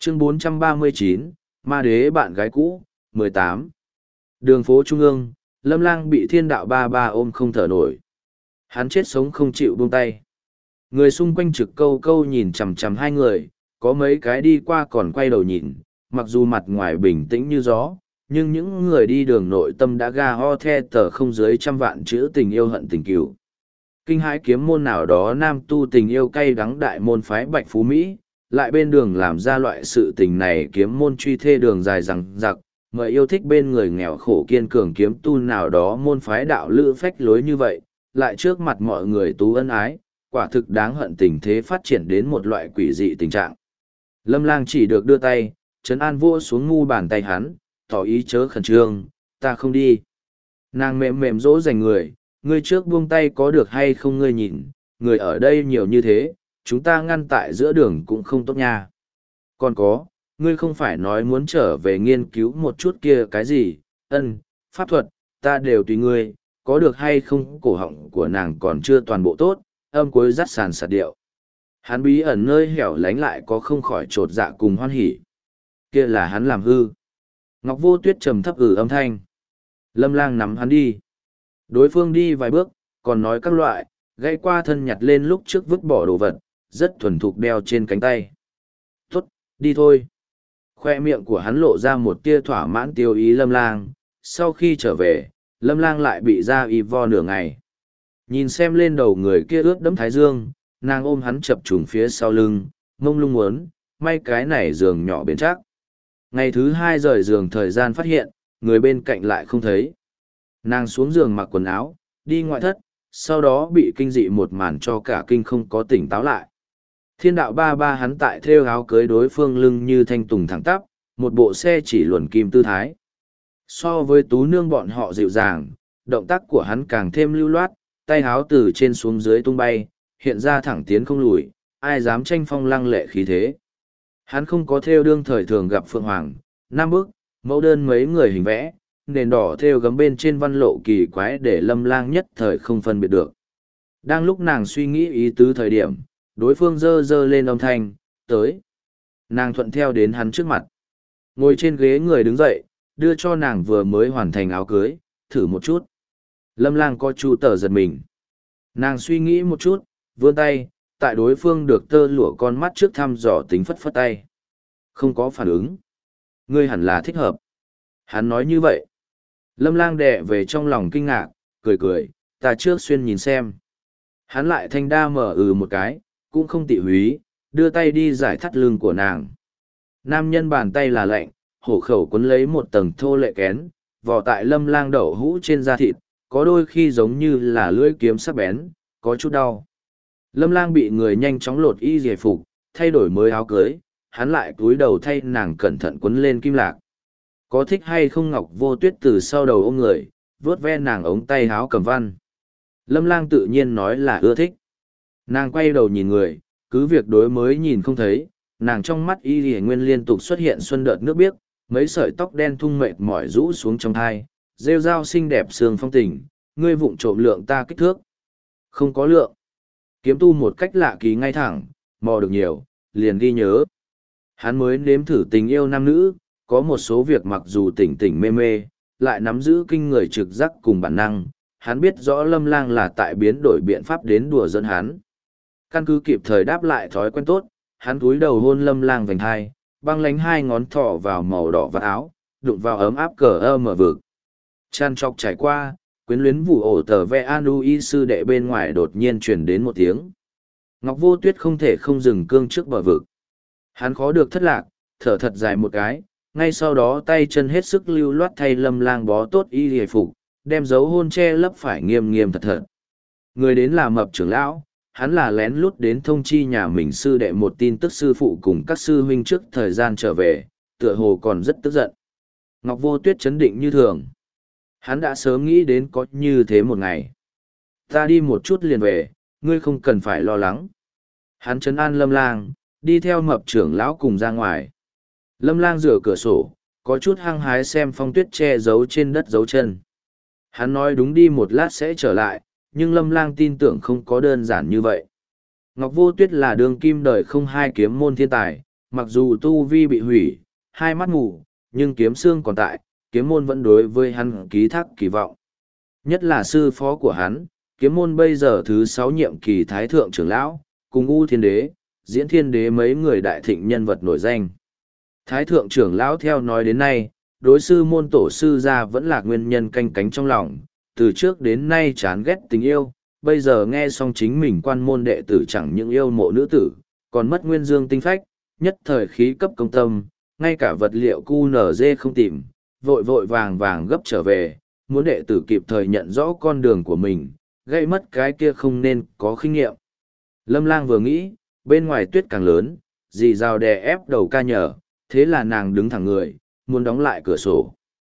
Chương 439, Ma Đế bạn gái cũ, 18. Đường phố Trung ương, Lâm Lang bị Thiên Đạo Ba Ba ôm không thở nổi. Hắn chết sống không chịu buông tay. Người xung quanh trực câu câu nhìn chằm chằm hai người, có mấy cái đi qua còn quay đầu nhìn, mặc dù mặt ngoài bình tĩnh như gió, nhưng những người đi đường nội tâm đã ga ho the tờ không dưới trăm vạn chữ tình yêu hận tình cừu. Kinh hãi kiếm môn nào đó nam tu tình yêu cay đắng đại môn phái Bạch Phú Mỹ, lại bên đường làm ra loại sự tình này, kiếm môn truy thê đường dài rằng giặc, mời yêu thích bên người nghèo khổ kiên cường kiếm tu nào đó môn phái đạo lữ phách lối như vậy, lại trước mặt mọi người tú ân ái, quả thực đáng hận tình thế phát triển đến một loại quỷ dị tình trạng. Lâm Lang chỉ được đưa tay, trấn an vua xuống ngu bàn tay hắn, tỏ ý chớ khẩn trương, ta không đi. Nàng mềm mềm dỗ dành người, ngươi trước buông tay có được hay không, ngươi nhìn, người ở đây nhiều như thế, chúng ta ngăn tại giữa đường cũng không tốt nha. Còn có, ngươi không phải nói muốn trở về nghiên cứu một chút kia cái gì, pháp thuật, ta đều tùy ngươi, có được hay không. Cổ họng của nàng còn chưa toàn bộ tốt, âm cuối rắt sàn sạt điệu. Hắn bí ẩn nơi hẻo lánh lại có không khỏi trột dạ cùng hoan hỉ. Kia là hắn làm hư. Ngọc Vô Tuyết trầm thấp âm thanh. Lâm Lang nắm hắn đi. Đối phương đi vài bước, còn nói các loại, gãy qua thân nhặt lên lúc trước vứt bỏ đồ vật, rất thuần thục đeo trên cánh tay. Tốt, đi thôi. Khoe miệng của hắn lộ ra một tia thỏa mãn tiêu ý Lâm Lang. Sau khi trở về, Lâm Lang lại bị ra y vo nửa ngày. Nhìn xem lên đầu người kia ướt đẫm thái dương, nàng ôm hắn chập trùng phía sau lưng, mông lung muốn, may cái này giường nhỏ bền chắc. Ngày thứ hai rời giường thời gian phát hiện, người bên cạnh lại không thấy. Nàng xuống giường mặc quần áo, đi ngoại thất, sau đó bị kinh dị một màn cho cả kinh không có tỉnh táo lại. Thiên Đạo Ba Ba hắn tại thêu áo cưới đối phương lưng như thanh tùng thẳng tắp, một bộ xe chỉ luồn kim tư thái. So với tú nương bọn họ dịu dàng, động tác của hắn càng thêm lưu loát, tay áo từ trên xuống dưới tung bay, hiện ra thẳng tiến không lùi, ai dám tranh phong lăng lệ khí thế. Hắn không có thêu đương thời thường gặp Phượng Hoàng, Nam Bức, mẫu đơn mấy người hình vẽ, nền đỏ thêu gấm bên trên văn lộ kỳ quái để Lâm Lang nhất thời không phân biệt được. Đang lúc nàng suy nghĩ ý tứ thời điểm, đối phương giơ lên âm thanh, tới. Nàng thuận theo đến hắn trước mặt. Ngồi trên ghế người đứng dậy, đưa cho nàng vừa mới hoàn thành áo cưới, thử một chút. Lâm Lang có chu tờ giật mình. Nàng suy nghĩ một chút, vươn tay, tại đối phương được tơ lụa con mắt trước thăm dò tính phất phất tay. Không có phản ứng. Ngươi hẳn là thích hợp. Hắn nói như vậy. Lâm Lang đè về trong lòng kinh ngạc, cười, ta trước xuyên nhìn xem. Hắn lại thanh đa mở một cái, cũng không tị húy, đưa tay đi giải thắt lưng của nàng. Nam nhân bàn tay là lạnh, hổ khẩu quấn lấy một tầng thô lệ kén, vò tại Lâm Lang đậu hũ trên da thịt, có đôi khi giống như là lưỡi kiếm sắc bén, có chút đau. Lâm Lang bị người nhanh chóng lột y giải phục, thay đổi mới áo cưới, hắn lại cúi đầu thay nàng cẩn thận quấn lên kim lạc. Có thích hay không Ngọc Vô Tuyết từ sau đầu ôm người, vuốt ve nàng ống tay áo cầm văn. Lâm Lang tự nhiên nói là ưa thích. Nàng quay đầu nhìn người, cứ việc đối mới nhìn không thấy, nàng trong mắt y lìa nguyên liên tục xuất hiện xuân đợt nước biếc, mấy sợi tóc đen thung mệt mỏi rũ xuống trong thai, rêu rao xinh đẹp sương phong tình, ngươi vụng trộm lượng ta kích thước. Không có lượng. Kiếm tu một cách lạ kỳ ngay thẳng, mò được nhiều, liền ghi nhớ. Hắn mới nếm thử tình yêu nam nữ, có một số việc mặc dù tỉnh tỉnh mê mê, lại nắm giữ kinh người trực giác cùng bản năng, hắn biết rõ Lâm Lang là tại biến đổi biện pháp đến đùa giỡn hắn. Căn cứ kịp thời đáp lại thói quen tốt, hắn cúi đầu hôn Lâm Lang vành hai, băng lánh hai ngón thỏ vào màu đỏ vạt áo, đụng vào ấm áp cờ mở vực. Chăn chọc trải qua, quyến luyến vụ ổ tờ ve anu y sư đệ bên ngoài đột nhiên truyền đến một tiếng. Ngọc Vô Tuyết không thể không dừng cương trước bờ vực. Hắn khó được thất lạc, thở thật dài một cái, ngay sau đó tay chân hết sức lưu loát thay Lâm Lang bó tốt y hề phục, đem dấu hôn che lấp phải nghiêm nghiêm thật thật. Người đến là Mập trưởng lão, hắn là lén lút đến thông chi nhà mình sư đệ một tin tức sư phụ cùng các sư huynh trước thời gian trở về, tựa hồ còn rất tức giận. Ngọc Vô Tuyết chấn định như thường. Hắn đã sớm nghĩ đến có như thế một ngày. Ta đi một chút liền về, ngươi không cần phải lo lắng. Hắn trấn an Lâm Lang, đi theo Mập trưởng lão cùng ra ngoài. Lâm Lang rửa cửa sổ, có chút hăng hái xem phong tuyết che giấu trên đất dấu chân. Hắn nói đúng đi một lát sẽ trở lại, nhưng Lâm Lang tin tưởng không có đơn giản như vậy. Ngọc Vô Tuyết là đường kim đời không hai kiếm môn thiên tài, mặc dù tu vi bị hủy, hai mắt mù, nhưng kiếm xương còn tại, kiếm môn vẫn đối với hắn ký thác kỳ vọng. Nhất là sư phó của hắn, kiếm môn bây giờ thứ 6 nhiệm kỳ thái thượng trưởng lão, cùng U Thiên Đế, Diễn Thiên Đế mấy người đại thịnh nhân vật nổi danh. Thái thượng trưởng lão theo nói đến nay, đối sư môn tổ sư gia vẫn là nguyên nhân canh cánh trong lòng, từ trước đến nay chán ghét tình yêu, bây giờ nghe xong chính mình quan môn đệ tử chẳng những yêu mộ nữ tử, còn mất nguyên dương tinh phách, nhất thời khí cấp công tâm, ngay cả vật liệu QNZ không tìm, vội vội vàng vàng gấp trở về, muốn đệ tử kịp thời nhận rõ con đường của mình, gây mất cái kia không nên có kinh nghiệm. Lâm Lang vừa nghĩ, bên ngoài tuyết càng lớn, dì rào đè ép đầu ca nhở, thế là nàng đứng thẳng người, muốn đóng lại cửa sổ.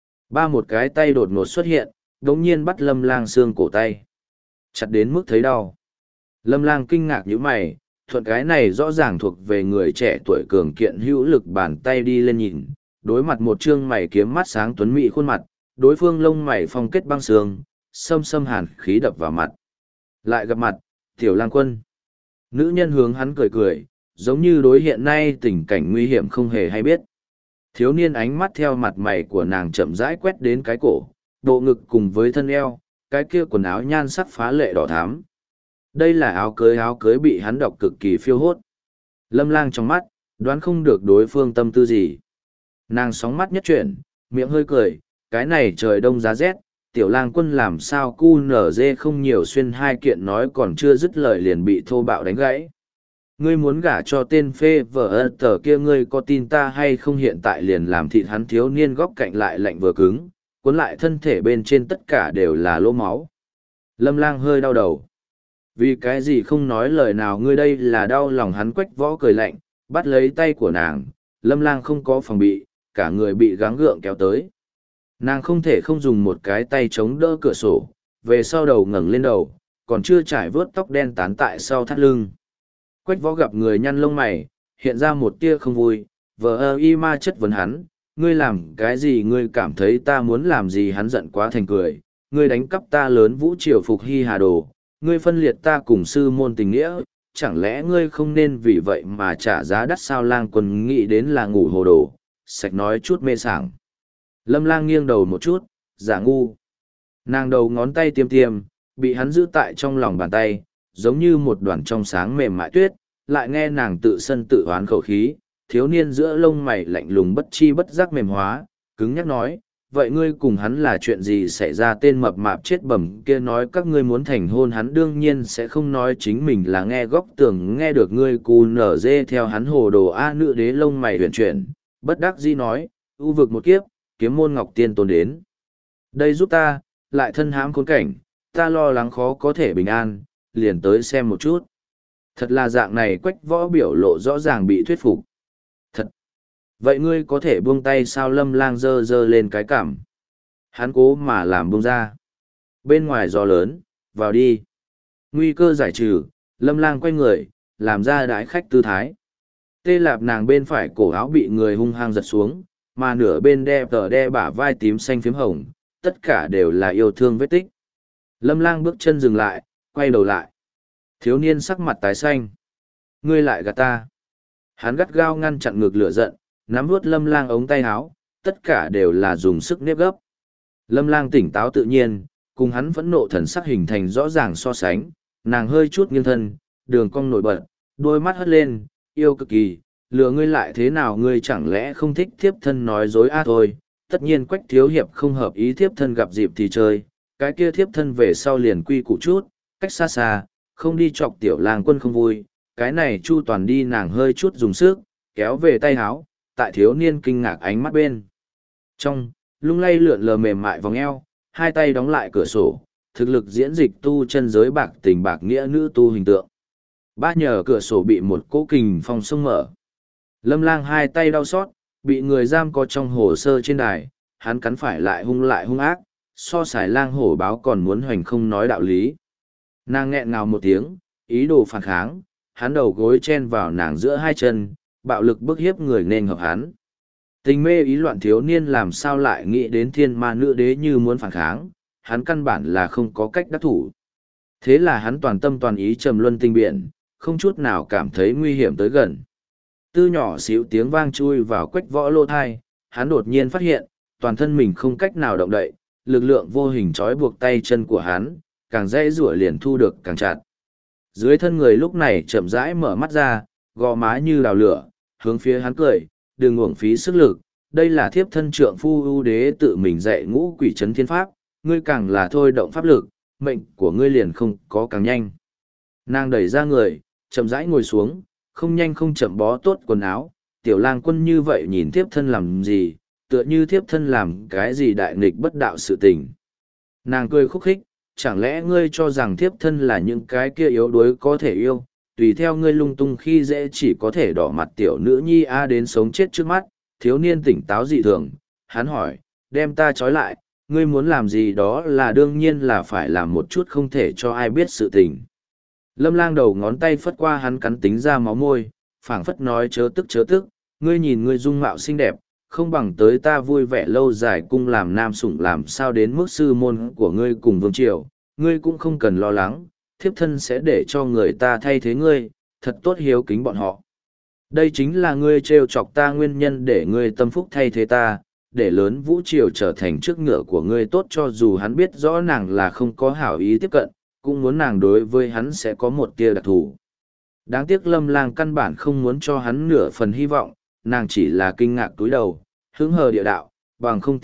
Một cái tay đột ngột xuất hiện, đống nhiên bắt Lâm Lang xương cổ tay. Chặt đến mức thấy đau. Lâm Lang kinh ngạc như mày, thuận cái này rõ ràng thuộc về người trẻ tuổi cường kiện hữu lực bàn tay đi lên nhìn, đối mặt một trương mày kiếm mắt sáng tuấn mỹ khuôn mặt, đối phương lông mày phong kết băng sương, xâm xâm hàn khí đập vào mặt. Lại gặp mặt, Tiểu Lang Quân. Nữ nhân hướng hắn cười cười, giống như đối hiện nay tình cảnh nguy hiểm không hề hay biết. Thiếu niên ánh mắt theo mặt mày của nàng chậm rãi quét đến cái cổ, bộ ngực cùng với thân eo, cái kia quần áo nhan sắc phá lệ đỏ thắm. Đây là áo cưới bị hắn đọc cực kỳ phiêu hốt. Lâm Lang trong mắt, đoán không được đối phương tâm tư gì. Nàng sóng mắt nhất chuyển, miệng hơi cười, cái này trời đông giá rét, Tiểu Lang Quân làm sao cu nở dê không nhiều xuyên hai kiện nói còn chưa dứt lời liền bị thô bạo đánh gãy. Ngươi muốn gả cho tên phê vợ tờ kia, ngươi có tin ta hay không? Hiện tại liền làm thịt hắn. Thiếu niên góc cạnh lại lạnh vừa cứng, cuốn lại thân thể bên trên tất cả đều là lỗ máu. Lâm Lang hơi đau đầu. Vì cái gì không nói lời nào? Ngươi đây là đau lòng. Hắn Quách Võ cười lạnh, bắt lấy tay của nàng. Lâm Lang không có phòng bị, cả người bị gắng gượng kéo tới. Nàng không thể không dùng một cái tay chống đỡ cửa sổ, về sau đầu ngẩng lên đầu, còn chưa trải vớt tóc đen tán tại sau thắt lưng. Quách Võ gặp người nhăn lông mày, hiện ra một tia không vui, vờ y ma chất vấn hắn, ngươi làm cái gì? Ngươi cảm thấy ta muốn làm gì? Hắn giận quá thành cười, ngươi đánh cắp ta lớn vũ triều phục hy hà đồ, ngươi phân liệt ta cùng sư môn tình nghĩa, chẳng lẽ ngươi không nên vì vậy mà trả giá đắt sao? Lang Quân nghĩ đến là ngủ hồ đồ, sạch nói chút mê sảng. Lâm Lang nghiêng đầu một chút, giả ngu. Nàng đầu ngón tay tiêm tiêm, bị hắn giữ tại trong lòng bàn tay, giống như một đoàn trong sáng mềm mại tuyết, lại nghe nàng tự sân tự hoán khẩu khí, thiếu niên giữa lông mày lạnh lùng bất chi bất giác mềm hóa, cứng nhắc nói, vậy ngươi cùng hắn là chuyện gì xảy ra? Tên mập mạp chết bẩm kia nói các ngươi muốn thành hôn, hắn đương nhiên sẽ không nói chính mình là nghe góc tường nghe được. Ngươi cù nở dê theo hắn hồ đồ. Nữ đế lông mày huyền chuyển, bất đắc dĩ nói, ưu vực một kiếp, kiếm môn Ngọc Tiên Tôn đến đây giúp ta, lại thân hãm khốn cảnh, ta lo lắng khó có thể bình an, liền tới xem một chút. Thật là dạng này. Quách Võ biểu lộ rõ ràng bị thuyết phục. Thật. Vậy ngươi có thể buông tay sao? Lâm Lang giơ giơ lên cái cằm. Hắn cố mà làm buông ra. Bên ngoài gió lớn, vào đi. Nguy cơ giải trừ, Lâm Lang quay người, làm ra đái khách tư thái. Tê Lạp nàng bên phải cổ áo bị người hung hăng giật xuống, mà nửa bên đe bả vai tím xanh phím hồng, tất cả đều là yêu thương vết tích. Lâm Lang bước chân dừng lại, quay đầu lại. Thiếu niên sắc mặt tái xanh. Ngươi lại gạt ta. Hắn gắt gao ngăn chặn ngực lửa giận, nắm vuốt Lâm Lang ống tay áo, tất cả đều là dùng sức nếp gấp. Lâm Lang tỉnh táo tự nhiên, cùng hắn phẫn nộ thần sắc hình thành rõ ràng so sánh, nàng hơi chút nghiêng thân, đường cong nổi bật, đôi mắt hất lên, yêu cực kỳ, lừa ngươi lại thế nào? Ngươi chẳng lẽ không thích thiếp thân nói dối? Thôi, tất nhiên Quách thiếu hiệp không hợp ý, thiếp thân gặp dịp thì chơi, cái kia thiếp thân về sau liền quy củ chút, cách xa xa, không đi chọc Tiểu Lang Quân không vui. Cái này Chu Toàn đi. Nàng hơi chút dùng sức, kéo về tay háo, tại thiếu niên kinh ngạc ánh mắt bên trong, lung lay lượn lờ mềm mại vòng eo, hai tay đóng lại cửa sổ, thực lực diễn dịch tu chân giới bạc tình bạc nghĩa nữ tu hình tượng. Nhờ cửa sổ bị một cỗ kình phong xông mở. Lâm Lang hai tay đau xót, bị người giam có trong hồ sơ trên đài, hắn cắn phải lại hung ác, so sải lang hổ báo còn muốn hoành không nói đạo lý. Nàng nghẹn ngào một tiếng, ý đồ phản kháng, hắn đầu gối chen vào nàng giữa hai chân, bạo lực bức hiếp người nên hợp hắn. Tình mê ý loạn thiếu niên làm sao lại nghĩ đến thiên ma nữ đế như muốn phản kháng, hắn căn bản là không có cách đắc thủ. Thế là hắn toàn tâm toàn ý trầm luân tinh biển, không chút nào cảm thấy nguy hiểm tới gần. Tư nhỏ xíu tiếng vang chui vào quách võ lô thai, hắn đột nhiên phát hiện, toàn thân mình không cách nào động đậy, lực lượng vô hình trói buộc tay chân của hắn, càng dễ rủa liền thu được càng chặt. Dưới thân người lúc này chậm rãi mở mắt ra, gò má như đào lửa, hướng phía hắn cười, đừng uổng phí sức lực, đây là thiếp thân trượng phu ưu đế tự mình dạy ngũ quỷ trấn thiên pháp, ngươi càng là thôi động pháp lực, mệnh của ngươi liền không có càng nhanh. Nàng đẩy ra người, chậm rãi ngồi xuống, không nhanh không chậm bó tốt quần áo, tiểu lang quân như vậy nhìn thiếp thân làm gì, tựa như thiếp thân làm cái gì đại nghịch bất đạo sự tình. Nàng cười khúc khích, chẳng lẽ ngươi cho rằng thiếp thân là những cái kia yếu đuối có thể yêu, tùy theo ngươi lung tung khi dễ chỉ có thể đỏ mặt tiểu nữ nhi a đến sống chết trước mắt, thiếu niên tỉnh táo dị thường, hắn hỏi, đem ta trói lại, ngươi muốn làm gì đó là đương nhiên là phải làm một chút không thể cho ai biết sự tình. Lâm Lang đầu ngón tay phất qua hắn cắn tính ra máu môi, phảng phất nói chớ tức, ngươi nhìn ngươi dung mạo xinh đẹp, không bằng tới ta vui vẻ lâu dài cung làm nam sủng làm sao đến mức sư môn của ngươi cùng vương triều, ngươi cũng không cần lo lắng, thiếp thân sẽ để cho người ta thay thế ngươi, thật tốt hiếu kính bọn họ. Đây chính là ngươi trêu chọc ta nguyên nhân để ngươi tâm phúc thay thế ta, để lớn vũ triều trở thành trước ngựa của ngươi tốt cho dù hắn biết rõ nàng là không có hảo ý tiếp cận, cũng muốn nàng đối với hắn sẽ có một tia đặc thù. Đáng tiếc Lâm Lang căn bản không muốn cho hắn nửa phần hy vọng, nàng chỉ là kinh ngạc túi đầu, hứng hờ địa đạo, bằng không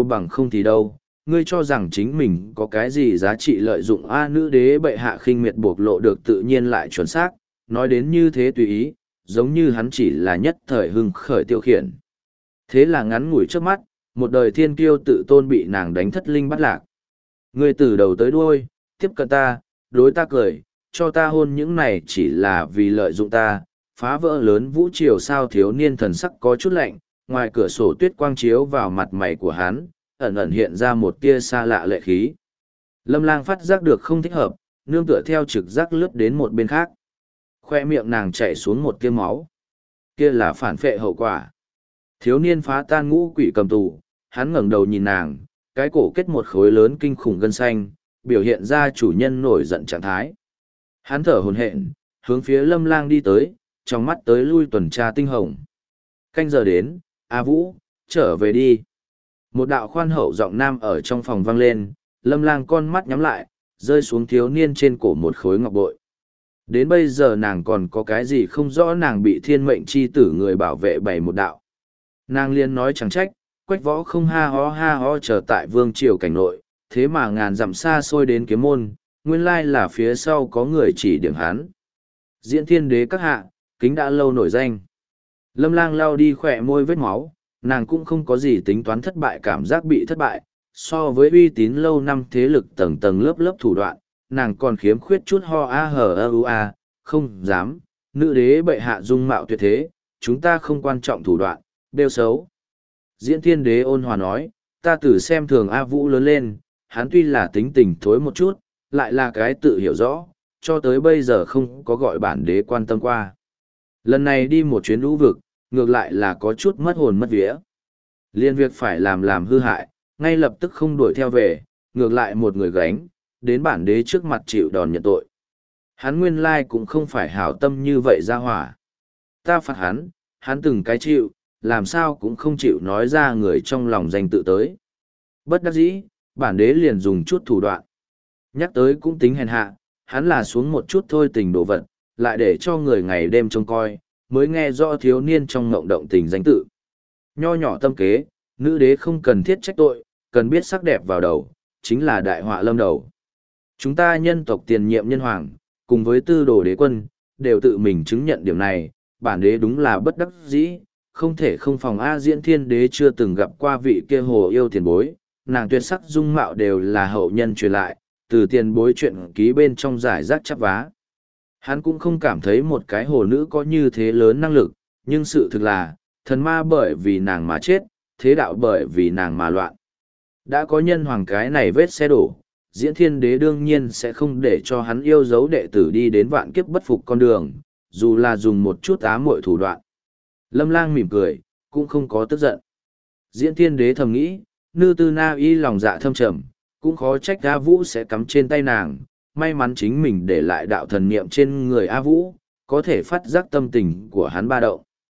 thì đâu, ngươi cho rằng chính mình có cái gì giá trị lợi dụng a nữ đế bệ hạ khinh miệt bộc lộ được tự nhiên lại chuẩn xác, nói đến như thế tùy ý, giống như hắn chỉ là nhất thời hưng khởi tiêu khiển. Thế là ngắn ngủi trước mắt, một đời thiên kiêu tự tôn bị nàng đánh thất linh bắt lạc. Ngươi từ đầu tới đuôi, tiếp cận ta, đối ta cười, cho ta hôn những này chỉ là vì lợi dụng ta, phá vỡ lớn vũ triều sao thiếu niên thần sắc có chút lạnh, ngoài cửa sổ tuyết quang chiếu vào mặt mày của hắn, ẩn ẩn hiện ra một tia xa lạ lệ khí. Lâm Lang phát giác được không thích hợp, nương tựa theo trực giác lướt đến một bên khác. Khoe miệng nàng chạy xuống một tia máu. Kia là phản phệ hậu quả. Thiếu niên phá tan ngũ quỷ cầm tù, hắn ngẩng đầu nhìn nàng, cái cổ kết một khối lớn kinh khủng gân xanh, biểu hiện ra chủ nhân nổi giận trạng thái. Hắn thở hổn hển, hướng phía Lâm Lang đi tới, trong mắt tới lui tuần tra tinh hồng. Canh giờ đến, A Vũ, trở về đi. Một đạo khoan hậu giọng nam ở trong phòng vang lên, Lâm Lang con mắt nhắm lại, rơi xuống thiếu niên trên cổ một khối ngọc bội. Đến bây giờ nàng còn có cái gì không rõ, nàng bị thiên mệnh chi tử người bảo vệ bày một đạo. Nàng liên nói chẳng trách, Quách Võ không ha ho chờ tại vương triều cảnh nội, thế mà ngàn dặm xa xôi đến kiếm môn, nguyên lai là phía sau có người chỉ điểm hắn. Diễn thiên đế các hạ, kính đã lâu nổi danh. Lâm Lang lau đi khỏe môi vết máu, nàng cũng không có gì tính toán thất bại, cảm giác bị thất bại, so với uy tín lâu năm thế lực tầng tầng lớp lớp thủ đoạn, nàng còn khiếm khuyết chút ho a hờ ơ u a, không dám, nữ đế bệ hạ dung mạo tuyệt thế, chúng ta không quan trọng thủ đoạn, bêu xấu. Diễn thiên đế ôn hòa nói, ta từ xem thường A Vũ lớn lên, hắn tuy là tính tình thối một chút, lại là cái tự hiểu rõ, cho tới bây giờ không có gọi bản đế quan tâm qua. Lần này đi một chuyến lũ vực, ngược lại là có chút mất hồn mất vía. Liên việc phải làm hư hại, ngay lập tức không đuổi theo về, ngược lại một người gánh, đến bản đế trước mặt chịu đòn nhận tội. Hắn nguyên lai cũng không phải hảo tâm như vậy ra hỏa. Ta phạt hắn từng cái chịu, làm sao cũng không chịu nói ra người trong lòng danh tự tới. Bất đắc dĩ, bản đế liền dùng chút thủ đoạn. Nhắc tới cũng tính hèn hạ, hắn là xuống một chút thôi tình đồ vật, lại để cho người ngày đêm trông coi, mới nghe rõ thiếu niên trong ngộng động tình danh tự. Nho nhỏ tâm kế, nữ đế không cần thiết trách tội, cần biết sắc đẹp vào đầu, chính là đại họa lâm đầu. Chúng ta nhân tộc tiền nhiệm nhân hoàng, cùng với tư đồ đế quân, đều tự mình chứng nhận điểm này, bản đế đúng là bất đắc dĩ, không thể không phòng A Diễn thiên đế chưa từng gặp qua vị kia hồ yêu tiền bối, nàng tuyệt sắc dung mạo đều là hậu nhân truyền lại, từ tiền bối chuyện ký bên trong giải rác chắp vá. Hắn cũng không cảm thấy một cái hồ nữ có như thế lớn năng lực, nhưng sự thực là, thần ma bởi vì nàng mà chết, thế đạo bởi vì nàng mà loạn. Đã có nhân hoàng cái này vết xe đổ, Diễn thiên đế đương nhiên sẽ không để cho hắn yêu dấu đệ tử đi đến vạn kiếp bất phục con đường, dù là dùng một chút ám muội thủ đoạn. Lâm Lang mỉm cười, cũng không có tức giận. Diễn thiên đế thầm nghĩ, Nư Tư Na Y lòng dạ thâm trầm, cũng khó trách A Vũ sẽ cắm trên tay nàng, may mắn chính mình để lại đạo thần niệm trên người A Vũ, có thể phát giác tâm tình của hắn ba động.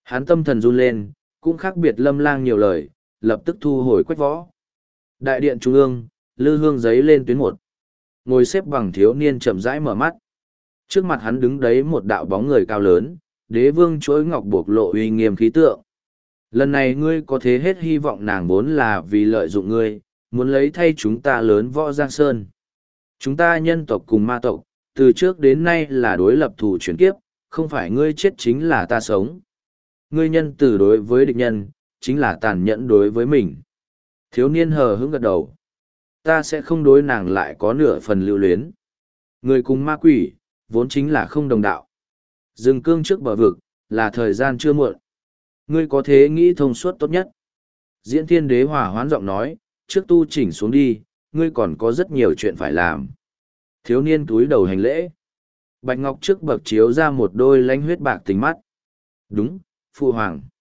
Hắn tâm thần run lên, cũng khác biệt Lâm Lang nhiều lời, lập tức thu hồi quách võ. Đại điện trung ương, lư hương giấy lên tuyến một. Ngồi xếp bằng thiếu niên chậm rãi mở mắt. Trước mặt hắn đứng đấy một đạo bóng người cao lớn, đế vương chuỗi ngọc bộc lộ uy nghiêm khí tượng. Lần này ngươi có thế hết hy vọng nàng vốn là vì lợi dụng ngươi, muốn lấy thay chúng ta lớn võ Giang Sơn. Chúng ta nhân tộc cùng ma tộc, từ trước đến nay là đối lập thù chuyển kiếp, không phải ngươi chết chính là ta sống. Ngươi nhân từ đối với địch nhân, chính là tàn nhẫn đối với mình. Thiếu niên hờ hững gật đầu. Ta sẽ không đối nàng lại có nửa phần lưu luyến. Người cùng ma quỷ, vốn chính là không đồng đạo. Dừng cương trước bờ vực, là thời gian chưa muộn. Ngươi có thế nghĩ thông suốt tốt nhất. Diễn thiên đế hòa hoán giọng nói, trước tu chỉnh xuống đi, ngươi còn có rất nhiều chuyện phải làm. Thiếu niên túi đầu hành lễ. Bạch Ngọc trước bậc chiếu ra một đôi lánh huyết bạc tình mắt. Đúng, Phu Hoàng.